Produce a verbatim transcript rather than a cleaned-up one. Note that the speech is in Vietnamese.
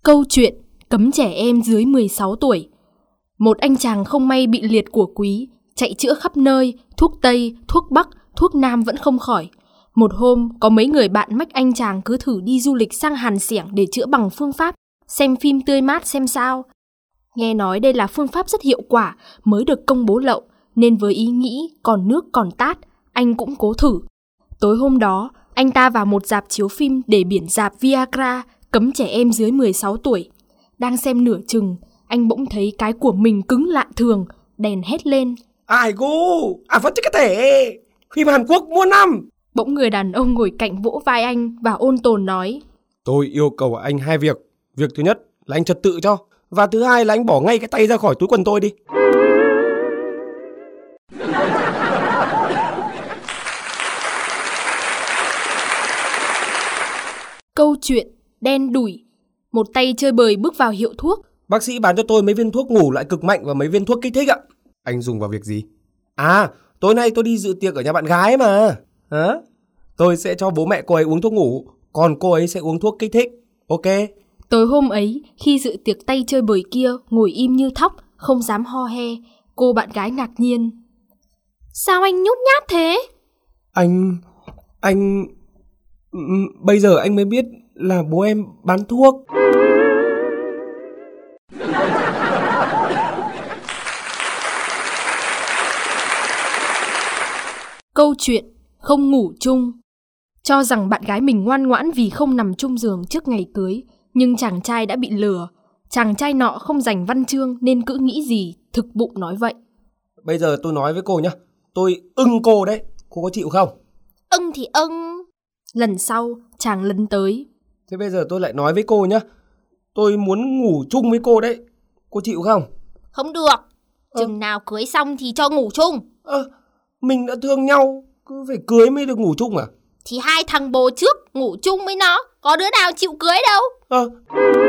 Câu chuyện cấm trẻ em dưới mười sáu tuổi. Một anh chàng không may bị liệt của quý, chạy chữa khắp nơi, thuốc Tây, thuốc Bắc, thuốc Nam vẫn không khỏi. Một hôm, có mấy người bạn mách anh chàng cứ thử đi du lịch sang Hàn Xẻng để chữa bằng phương pháp xem phim tươi mát xem sao. Nghe nói đây là phương pháp rất hiệu quả mới được công bố lậu, nên với ý nghĩ còn nước còn tát, anh cũng cố thử. Tối hôm đó, anh ta vào một rạp chiếu phim để biển rạp Viagra cấm trẻ em dưới mười sáu tuổi. Đang xem nửa chừng, anh bỗng thấy cái của mình cứng lạ thường, đèn hét lên. Ai gu, à vẫn chứ cái thể, phim Hàn Quốc muôn năm. Bỗng người đàn ông ngồi cạnh vỗ vai anh và ôn tồn nói. Tôi yêu cầu anh hai việc. Việc thứ nhất là anh trật tự cho, và thứ hai là anh bỏ ngay cái tay ra khỏi túi quần tôi đi. Câu chuyện đen đủi. Một tay chơi bời bước vào hiệu thuốc. Bác sĩ bán cho tôi mấy viên thuốc ngủ loại cực mạnh và mấy viên thuốc kích thích ạ. Anh dùng vào việc gì? À, tối nay tôi đi dự tiệc ở nhà bạn gái mà. Hả? Tôi sẽ cho bố mẹ cô ấy uống thuốc ngủ, còn cô ấy sẽ uống thuốc kích thích. Ok. Tối hôm ấy, khi dự tiệc tay chơi bời kia ngồi im như thóc, không dám ho he, cô bạn gái ngạc nhiên. Sao anh nhút nhát thế? Anh... anh... Bây giờ anh mới biết là bố em bán thuốc. Câu chuyện không ngủ chung. Cho rằng bạn gái mình ngoan ngoãn vì không nằm chung giường trước ngày cưới, nhưng chàng trai đã bị lừa. Chàng trai nọ không dành văn chương nên cứ nghĩ gì thực bụng nói vậy. Bây giờ tôi nói với cô nhá, tôi ưng cô đấy, cô có chịu không? Ưng thì ưng. Lần sau chàng lấn tới. Thế bây giờ tôi lại nói với cô nhá, tôi muốn ngủ chung với cô đấy, cô chịu không? Không được, chừng à. nào cưới xong thì cho ngủ chung. À, mình đã thương nhau, cứ phải cưới mới được ngủ chung à? Thì hai thằng bồ trước ngủ chung với nó, có đứa nào chịu cưới đâu. À.